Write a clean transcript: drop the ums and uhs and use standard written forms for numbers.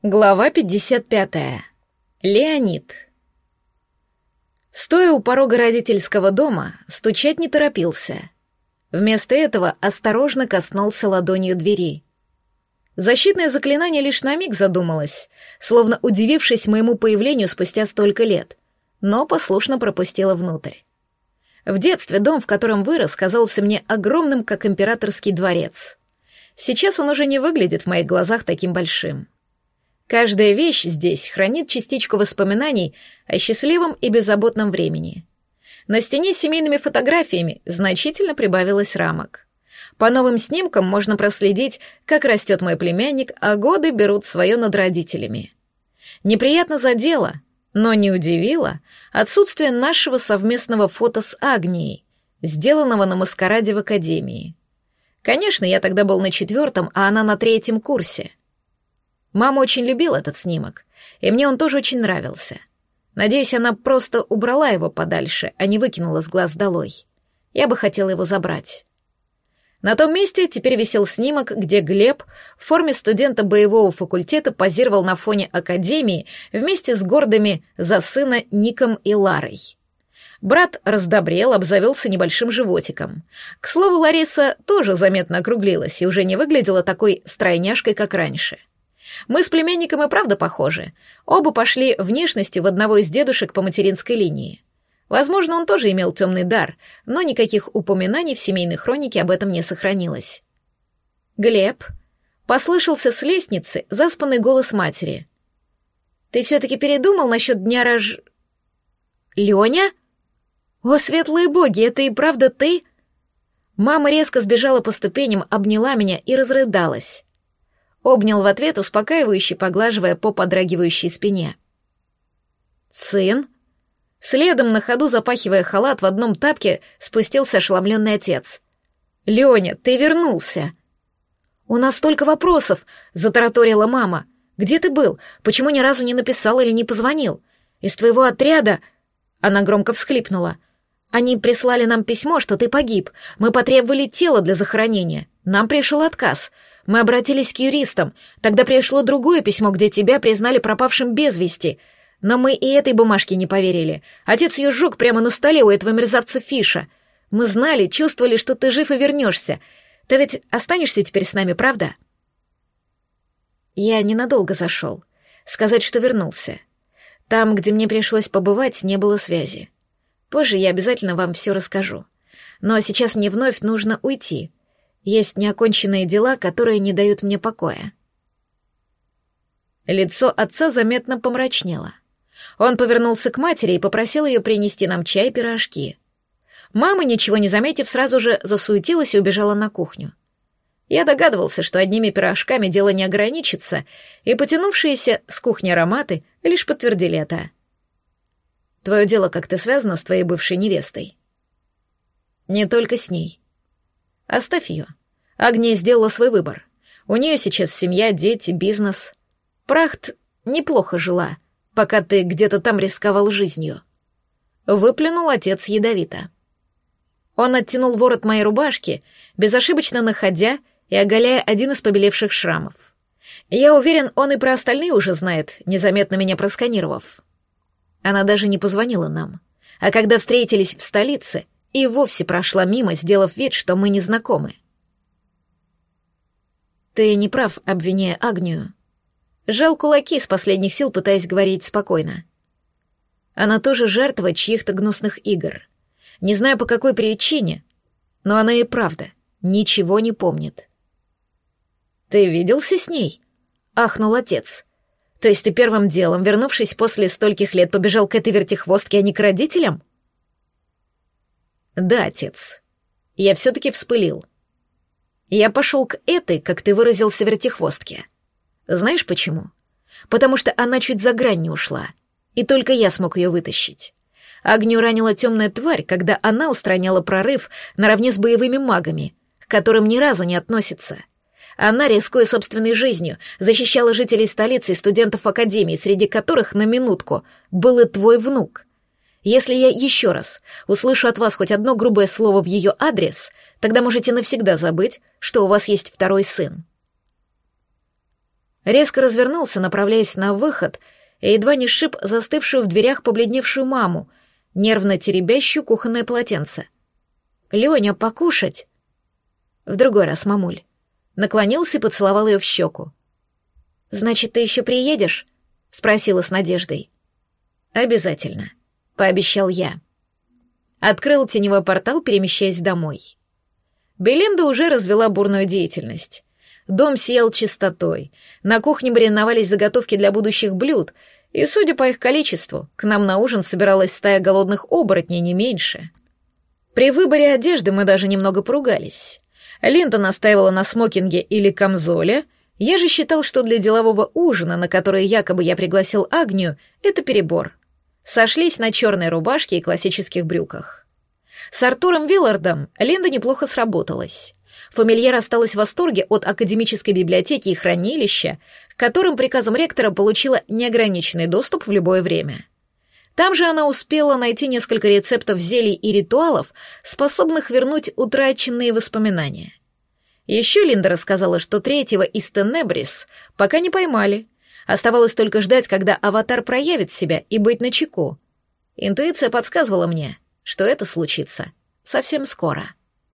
Глава 55. Леонид. Стоя у порога родительского дома, стучать не торопился. Вместо этого осторожно коснулся ладонью двери. Защитное заклинание лишь на миг задумалось, словно удивившись моему появлению спустя столько лет, но послушно пропустила внутрь. В детстве дом, в котором вырос, казался мне огромным, как императорский дворец. Сейчас он уже не выглядит в моих глазах таким большим. Каждая вещь здесь хранит частичку воспоминаний о счастливом и беззаботном времени. На стене с семейными фотографиями значительно прибавилось рамок. По новым снимкам можно проследить, как растет мой племянник, а годы берут свое над родителями. Неприятно задело, но не удивило отсутствие нашего совместного фото с Агнией, сделанного на маскараде в академии. Конечно, я тогда был на 4-м, а она на 3-м курсе. Мама очень любила этот снимок, и мне он тоже очень нравился. Надеюсь, она просто убрала его подальше, а не выкинула с глаз долой. Я бы хотела его забрать. На том месте теперь висел снимок, где Глеб в форме студента боевого факультета позировал на фоне академии вместе с гордыми за сына Ником и Ларой. Брат раздобрел, обзавелся небольшим животиком. К слову, Лариса тоже заметно округлилась и уже не выглядела такой стройняшкой, как раньше. Мы с племянником и правда похожи. Оба пошли внешностью в одного из дедушек по материнской линии. Возможно, он тоже имел темный дар, но никаких упоминаний в семейной хронике об этом не сохранилось. «Глеб», — послышался с лестницы заспанный голос матери. «Ты все-таки передумал насчет дня «Леня? О, светлые боги, это и правда ты?» Мама резко сбежала по ступеням, обняла меня и разрыдалась. Обнял в ответ, успокаивающе поглаживая по подрагивающей спине. «Сын?» Следом, на ходу запахивая халат, в одном тапке спустился ошеломленный отец. «Леня, ты вернулся!» «У нас столько вопросов!» — затараторила мама. «Где ты был? Почему ни разу не написал или не позвонил? Из твоего отряда...» Она громко всхлипнула. «Они прислали нам письмо, что ты погиб. Мы потребовали тело для захоронения. Нам пришел отказ. Мы обратились к юристам. Тогда пришло другое письмо, где тебя признали пропавшим без вести. Но мы и этой бумажке не поверили. Отец ее сжег прямо на столе у этого мерзавца Фиша. Мы знали, чувствовали, что ты жив и вернешься. Ты ведь останешься теперь с нами, правда?» Я ненадолго зашел. Сказать, что вернулся. Там, где мне пришлось побывать, не было связи. Позже я обязательно вам все расскажу. Но сейчас мне вновь нужно уйти. Есть неоконченные дела, которые не дают мне покоя. Лицо отца заметно помрачнело. Он повернулся к матери и попросил ее принести нам чай и пирожки. Мама, ничего не заметив, сразу же засуетилась и убежала на кухню. Я догадывался, что одними пирожками дело не ограничится, и потянувшиеся с кухни ароматы лишь подтвердили это. «Твое дело как-то связано с твоей бывшей невестой?» «Не только с ней. Оставь ее. Агния сделала свой выбор. У нее сейчас семья, дети, бизнес. Прахт неплохо жила, пока ты где-то там рисковал жизнью». Выплюнул отец ядовито. Он оттянул ворот моей рубашки, безошибочно находя и оголяя один из побелевших шрамов. Я уверен, он и про остальные уже знает, незаметно меня просканировав. Она даже не позвонила нам. А когда встретились в столице, и вовсе прошла мимо, сделав вид, что мы не знакомы. «Ты не прав, обвиняя Агнию». Сжал кулаки из последних сил, пытаясь говорить спокойно. Она тоже жертва чьих-то гнусных игр. Не знаю, по какой причине, но она и правда ничего не помнит. «Ты виделся с ней?» — ахнул отец. «То есть ты первым делом, вернувшись после стольких лет, побежал к этой вертихвостке, а не к родителям?» «Да, отец. Я все-таки вспылил. Я пошел к этой, как ты выразился, вертихвостке. Знаешь почему? Потому что она чуть за грань не ушла, и только я смог ее вытащить. Агнию ранила темная тварь, когда она устраняла прорыв наравне с боевыми магами, к которым ни разу не относится. Она, рискуя собственной жизнью, защищала жителей столицы и студентов академии, среди которых, на минутку, был и твой внук. Если я еще раз услышу от вас хоть одно грубое слово в ее адрес, тогда можете навсегда забыть, что у вас есть второй сын». Резко развернулся, направляясь на выход, и едва не сшиб застывшую в дверях побледневшую маму, нервно теребящую кухонное полотенце. «Лёня, покушать?» «В другой раз, мамуль». Наклонился и поцеловал ее в щеку. «Значит, ты еще приедешь?» — спросила с надеждой. «Обязательно», — пообещал я. Открыл теневой портал, перемещаясь домой. Белинда уже развела бурную деятельность. Дом сиял чистотой, на кухне мариновались заготовки для будущих блюд, и, судя по их количеству, к нам на ужин собиралась стая голодных оборотней, не меньше. При выборе одежды мы даже немного поругались. Линда настаивала на смокинге или камзоле, я же считал, что для делового ужина, на который якобы я пригласил Агнию, это перебор. Сошлись на черной рубашке и классических брюках. С Артуром Виллардом Линда неплохо сработалась. Фамильяр осталась в восторге от академической библиотеки и хранилища, к которым приказом ректора получила неограниченный доступ в любое время. Там же она успела найти несколько рецептов зелий и ритуалов, способных вернуть утраченные воспоминания. Еще Линда рассказала, что третьего из Тенебрис пока не поймали. Оставалось только ждать, когда аватар проявит себя, и быть начеку. Интуиция подсказывала мне, что это случится совсем скоро.